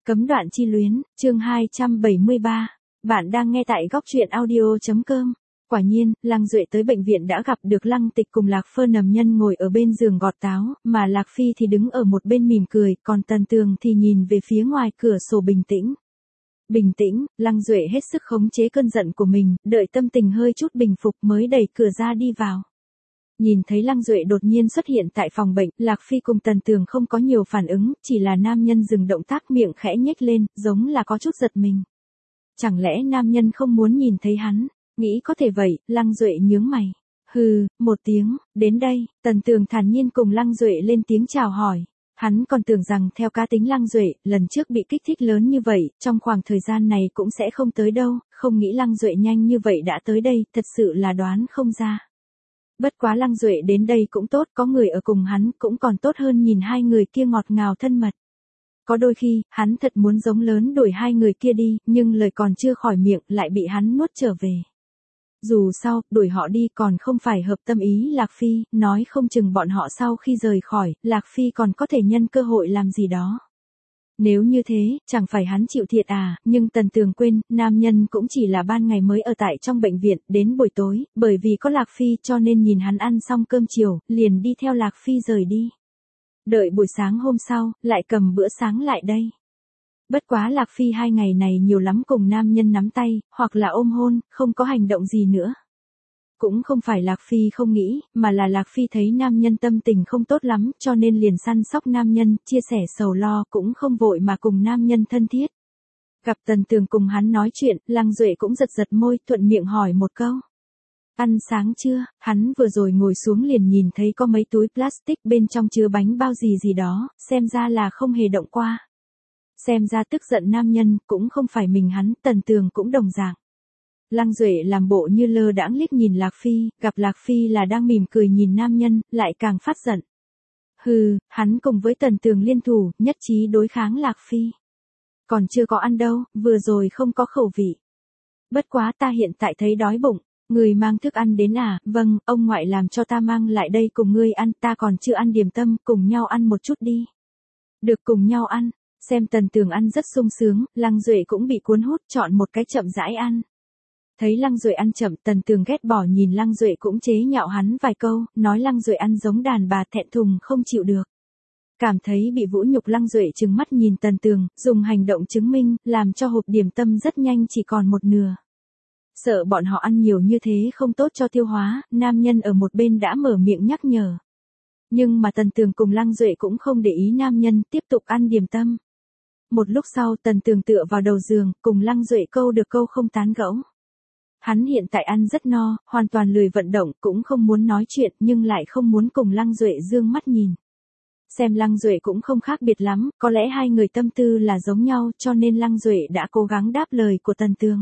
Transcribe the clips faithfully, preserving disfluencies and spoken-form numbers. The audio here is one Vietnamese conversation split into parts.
Cấm đoạn chi luyến, chương hai trăm bảy mươi ba. Bạn đang nghe tại góc truyện audio chấm com. Quả nhiên, Lăng Duệ tới bệnh viện đã gặp được Lăng Tịch cùng Lạc Phơ nằm nhân ngồi ở bên giường gọt táo, mà Lạc Phi thì đứng ở một bên mỉm cười, còn Tần Tường thì nhìn về phía ngoài cửa sổ bình tĩnh. Bình tĩnh, Lăng Duệ hết sức khống chế cơn giận của mình, đợi tâm tình hơi chút bình phục mới đẩy cửa ra đi vào. Nhìn thấy Lăng Duệ đột nhiên xuất hiện tại phòng bệnh, Lạc Phi cùng Tần Tường không có nhiều phản ứng, chỉ là nam nhân dừng động tác, miệng khẽ nhếch lên, giống là có chút giật mình. Chẳng lẽ nam nhân không muốn nhìn thấy hắn? Nghĩ có thể vậy, Lăng Duệ nhướng mày. Hừ, một tiếng, đến đây, Tần Tường thản nhiên cùng Lăng Duệ lên tiếng chào hỏi. Hắn còn tưởng rằng theo cá tính Lăng Duệ, lần trước bị kích thích lớn như vậy, trong khoảng thời gian này cũng sẽ không tới đâu, không nghĩ Lăng Duệ nhanh như vậy đã tới đây, thật sự là đoán không ra. Bất quá Lăng Duệ đến đây cũng tốt, có người ở cùng hắn cũng còn tốt hơn nhìn hai người kia ngọt ngào thân mật. Có đôi khi, hắn thật muốn giống lớn đuổi hai người kia đi, nhưng lời còn chưa khỏi miệng lại bị hắn nuốt trở về. Dù sao, đuổi họ đi còn không phải hợp tâm ý Lạc Phi, nói không chừng bọn họ sau khi rời khỏi, Lạc Phi còn có thể nhân cơ hội làm gì đó. Nếu như thế, chẳng phải hắn chịu thiệt à, nhưng Tần Tường quên, nam nhân cũng chỉ là ban ngày mới ở tại trong bệnh viện, đến buổi tối, bởi vì có Lạc Phi cho nên nhìn hắn ăn xong cơm chiều, liền đi theo Lạc Phi rời đi. Đợi buổi sáng hôm sau, lại cầm bữa sáng lại đây. Bất quá Lạc Phi hai ngày này nhiều lắm cùng nam nhân nắm tay, hoặc là ôm hôn, không có hành động gì nữa. Cũng không phải Lạc Phi không nghĩ, mà là Lạc Phi thấy nam nhân tâm tình không tốt lắm, cho nên liền săn sóc nam nhân, chia sẻ sầu lo, cũng không vội mà cùng nam nhân thân thiết. Gặp Tần Tường cùng hắn nói chuyện, Lăng Duệ cũng giật giật môi, thuận miệng hỏi một câu. Ăn sáng chưa? Hắn vừa rồi ngồi xuống liền nhìn thấy có mấy túi plastic bên trong chứa bánh bao gì gì đó, xem ra là không hề động qua. Xem ra tức giận nam nhân, cũng không phải mình hắn, Tần Tường cũng đồng dạng. Lăng Duệ làm bộ như lơ đãng liếc nhìn Lạc Phi, gặp Lạc Phi là đang mỉm cười nhìn nam nhân, lại càng phát giận. Hừ, hắn cùng với Tần Tường liên thủ, nhất trí đối kháng Lạc Phi. Còn chưa có ăn đâu, vừa rồi không có khẩu vị. Bất quá ta hiện tại thấy đói bụng, người mang thức ăn đến à, vâng, ông ngoại làm cho ta mang lại đây cùng ngươi ăn, ta còn chưa ăn điểm tâm, cùng nhau ăn một chút đi. Được, cùng nhau ăn, xem Tần Tường ăn rất sung sướng, Lăng Duệ cũng bị cuốn hút, chọn một cái chậm rãi ăn. Thấy Lăng Duệ ăn chậm, Tần Tường ghét bỏ nhìn Lăng Duệ cũng chế nhạo hắn vài câu, nói Lăng Duệ ăn giống đàn bà, thẹn thùng không chịu được. Cảm thấy bị vũ nhục, Lăng Duệ trừng mắt nhìn Tần Tường, dùng hành động chứng minh, làm cho hộp điểm tâm rất nhanh chỉ còn một nửa. Sợ bọn họ ăn nhiều như thế không tốt cho tiêu hóa, nam nhân ở một bên đã mở miệng nhắc nhở. Nhưng mà Tần Tường cùng Lăng Duệ cũng không để ý nam nhân, tiếp tục ăn điểm tâm. Một lúc sau, Tần Tường tựa vào đầu giường, cùng Lăng Duệ câu được câu không tán gẫu. Hắn hiện tại ăn rất no, hoàn toàn lười vận động, cũng không muốn nói chuyện, nhưng lại không muốn cùng Lăng Duệ dương mắt nhìn. Xem Lăng Duệ cũng không khác biệt lắm, có lẽ hai người tâm tư là giống nhau, cho nên Lăng Duệ đã cố gắng đáp lời của Tần Tường.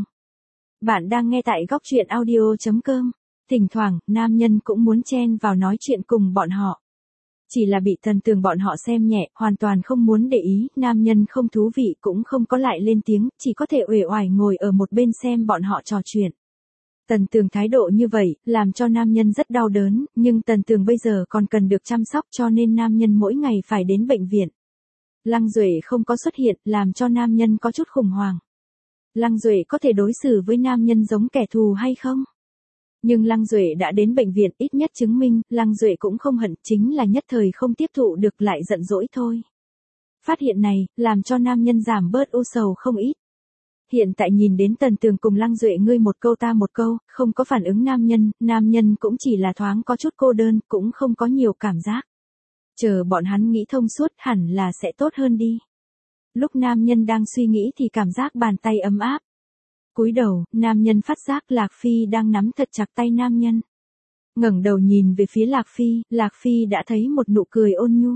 Bạn đang nghe tại góc truyện audio chấm com. Thỉnh thoảng, nam nhân cũng muốn chen vào nói chuyện cùng bọn họ. Chỉ là bị Tần Tường bọn họ xem nhẹ, hoàn toàn không muốn để ý, nam nhân không thú vị cũng không có lại lên tiếng, chỉ có thể uể oải ngồi ở một bên xem bọn họ trò chuyện. Tần Tường thái độ như vậy, làm cho nam nhân rất đau đớn, nhưng Tần Tường bây giờ còn cần được chăm sóc cho nên nam nhân mỗi ngày phải đến bệnh viện. Lăng Duệ không có xuất hiện, làm cho nam nhân có chút khủng hoảng. Lăng Duệ có thể đối xử với nam nhân giống kẻ thù hay không? Nhưng Lăng Duệ đã đến bệnh viện, ít nhất chứng minh, Lăng Duệ cũng không hận, chính là nhất thời không tiếp thụ được lại giận dỗi thôi. Phát hiện này, làm cho nam nhân giảm bớt u sầu không ít. Hiện tại nhìn đến Tần Tường cùng Lăng Duệ ngươi một câu ta một câu, không có phản ứng nam nhân, nam nhân cũng chỉ là thoáng có chút cô đơn, cũng không có nhiều cảm giác. Chờ bọn hắn nghĩ thông suốt hẳn là sẽ tốt hơn đi. Lúc nam nhân đang suy nghĩ thì cảm giác bàn tay ấm áp. Cúi đầu, nam nhân phát giác Lạc Phi đang nắm thật chặt tay nam nhân. Ngẩng đầu nhìn về phía Lạc Phi, Lạc Phi đã thấy một nụ cười ôn nhu.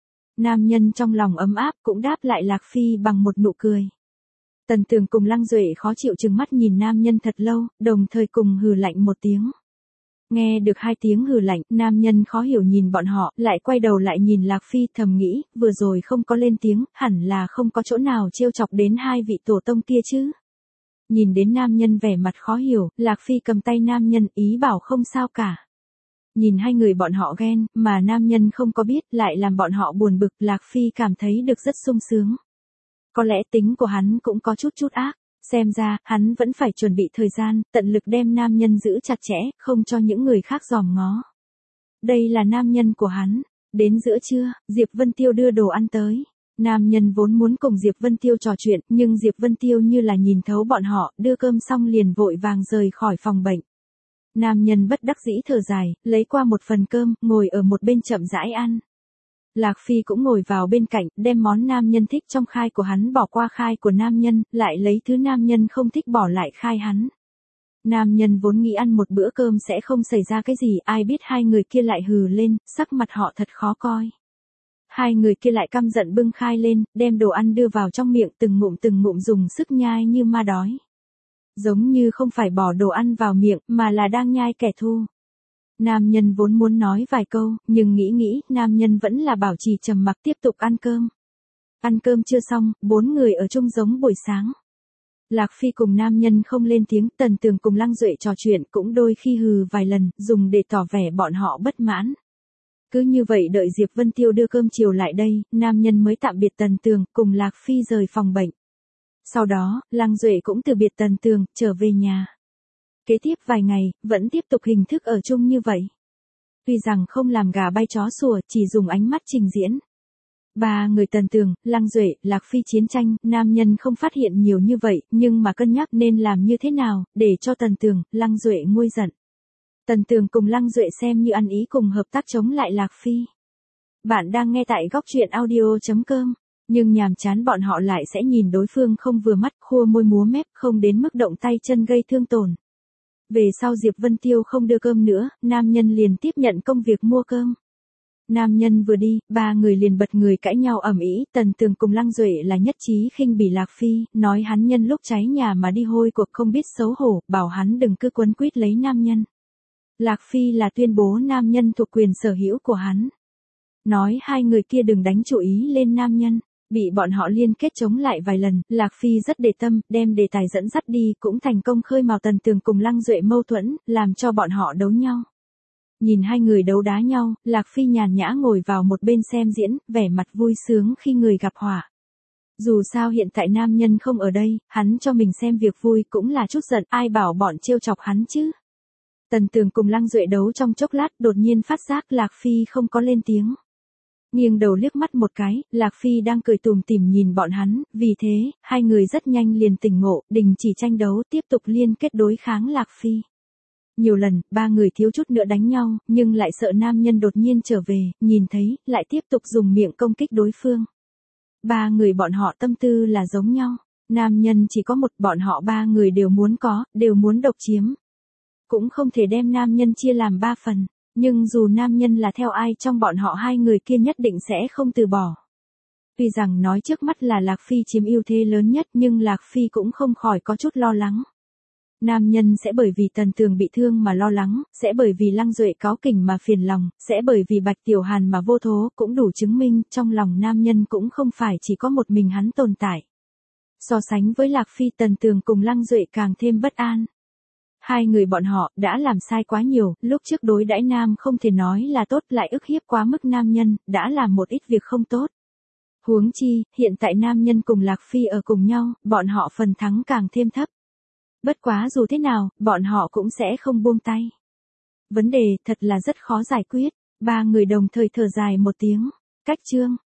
Nam nhân trong lòng ấm áp cũng đáp lại Lạc Phi bằng một nụ cười. Tần Tường cùng Lăng Duệ khó chịu trừng mắt nhìn nam nhân thật lâu, đồng thời cùng hừ lạnh một tiếng. Nghe được hai tiếng hừ lạnh, nam nhân khó hiểu nhìn bọn họ, lại quay đầu lại nhìn Lạc Phi, thầm nghĩ, vừa rồi không có lên tiếng, hẳn là không có chỗ nào trêu chọc đến hai vị tổ tông kia chứ. Nhìn đến nam nhân vẻ mặt khó hiểu, Lạc Phi cầm tay nam nhân, ý bảo không sao cả. Nhìn hai người bọn họ ghen, mà nam nhân không có biết, lại làm bọn họ buồn bực, Lạc Phi cảm thấy được rất sung sướng. có lẽ tính của hắn cũng có chút chút ác, xem ra, hắn vẫn phải chuẩn bị thời gian, tận lực đem nam nhân giữ chặt chẽ, không cho những người khác dòm ngó. Đây là nam nhân của hắn. Đến giữa trưa, Diệp Vân Tiêu đưa đồ ăn tới. Nam nhân vốn muốn cùng Diệp Vân Tiêu trò chuyện, nhưng Diệp Vân Tiêu như là nhìn thấu bọn họ, đưa cơm xong liền vội vàng rời khỏi phòng bệnh. Nam nhân bất đắc dĩ thở dài, lấy qua một phần cơm, ngồi ở một bên chậm rãi ăn. Lạc Phi cũng ngồi vào bên cạnh, đem món nam nhân thích trong khai của hắn bỏ qua khai của nam nhân, lại lấy thứ nam nhân không thích bỏ lại khai hắn. Nam nhân vốn nghĩ ăn một bữa cơm sẽ không xảy ra cái gì, ai biết hai người kia lại hừ lên, sắc mặt họ thật khó coi. Hai người kia lại căm giận bưng khai lên, đem đồ ăn đưa vào trong miệng từng ngụm từng ngụm dùng sức nhai như ma đói. Giống như không phải bỏ đồ ăn vào miệng, mà là đang nhai kẻ thù. Nam nhân vốn muốn nói vài câu, nhưng nghĩ nghĩ, nam nhân vẫn là bảo trì trầm mặc tiếp tục ăn cơm. Ăn cơm chưa xong, bốn người ở chung giống buổi sáng. Lạc Phi cùng nam nhân không lên tiếng, Tần Tường cùng Lăng Duệ trò chuyện cũng đôi khi hừ vài lần, dùng để tỏ vẻ bọn họ bất mãn. Cứ như vậy đợi Diệp Vân Tiêu đưa cơm chiều lại đây, nam nhân mới tạm biệt Tần Tường, cùng Lạc Phi rời phòng bệnh. Sau đó, Lăng Duệ cũng từ biệt Tần Tường, trở về nhà. Kế tiếp vài ngày, vẫn tiếp tục hình thức ở chung như vậy. Tuy rằng không làm gà bay chó sủa, chỉ dùng ánh mắt trình diễn. Ba người Tần Tường, Lăng Duệ, Lạc Phi chiến tranh, nam nhân không phát hiện nhiều như vậy, nhưng mà cân nhắc nên làm như thế nào, để cho Tần Tường, Lăng Duệ nguôi giận. Tần Tường cùng Lăng Duệ xem như ăn ý cùng hợp tác chống lại Lạc Phi. Bạn đang nghe tại góc truyện audio chấm com, nhưng nhàm chán bọn họ lại sẽ nhìn đối phương không vừa mắt, khua môi múa mép, không đến mức động tay chân gây thương tổn. Về sau Diệp Vân Tiêu không đưa cơm nữa, nam nhân liền tiếp nhận công việc mua cơm. Nam nhân vừa đi, ba người liền bật người cãi nhau ầm ĩ, Tần Tường cùng Lăng Duệ là nhất trí khinh bỉ Lạc Phi, nói hắn nhân lúc cháy nhà mà đi hôi cuộc không biết xấu hổ, bảo hắn đừng cứ quấn quýt lấy nam nhân. Lạc Phi là tuyên bố nam nhân thuộc quyền sở hữu của hắn. Nói hai người kia đừng đánh chú ý lên nam nhân, bị bọn họ liên kết chống lại vài lần, Lạc Phi rất để tâm, đem đề tài dẫn dắt đi, cũng thành công khơi mào Tần Tường cùng Lăng Duệ mâu thuẫn, làm cho bọn họ đấu nhau. Nhìn hai người đấu đá nhau, Lạc Phi nhàn nhã ngồi vào một bên xem diễn, vẻ mặt vui sướng khi người gặp họa. Dù sao hiện tại nam nhân không ở đây, hắn cho mình xem việc vui cũng là chút giận, ai bảo bọn trêu chọc hắn chứ. Tần Tường cùng Lăng Duệ đấu trong chốc lát, đột nhiên phát giác Lạc Phi không có lên tiếng. Nghiêng đầu liếc mắt một cái, Lạc Phi đang cười tủm tỉm nhìn bọn hắn, vì thế, hai người rất nhanh liền tỉnh ngộ, đình chỉ tranh đấu, tiếp tục liên kết đối kháng Lạc Phi. Nhiều lần, ba người thiếu chút nữa đánh nhau, nhưng lại sợ nam nhân đột nhiên trở về, nhìn thấy, lại tiếp tục dùng miệng công kích đối phương. Ba người bọn họ tâm tư là giống nhau, nam nhân chỉ có một, bọn họ ba người đều muốn có, đều muốn độc chiếm. Cũng không thể đem nam nhân chia làm ba phần, nhưng dù nam nhân là theo ai trong bọn họ hai người kia nhất định sẽ không từ bỏ. Tuy rằng nói trước mắt là Lạc Phi chiếm ưu thế lớn nhất nhưng Lạc Phi cũng không khỏi có chút lo lắng. Nam nhân sẽ bởi vì Tần Tường bị thương mà lo lắng, sẽ bởi vì Lăng Duệ cáu kỉnh mà phiền lòng, sẽ bởi vì Bạch Tiểu Hàn mà vô thố, cũng đủ chứng minh trong lòng nam nhân cũng không phải chỉ có một mình hắn tồn tại. So sánh với Lạc Phi, Tần Tường cùng Lăng Duệ càng thêm bất an. Hai người bọn họ đã làm sai quá nhiều, lúc trước đối đãi nam không thể nói là tốt, lại ức hiếp quá mức nam nhân, đã làm một ít việc không tốt. Huống chi, hiện tại nam nhân cùng Lạc Phi ở cùng nhau, bọn họ phần thắng càng thêm thấp. Bất quá dù thế nào, bọn họ cũng sẽ không buông tay. Vấn đề thật là rất khó giải quyết, ba người đồng thời thở dài một tiếng. Cách chương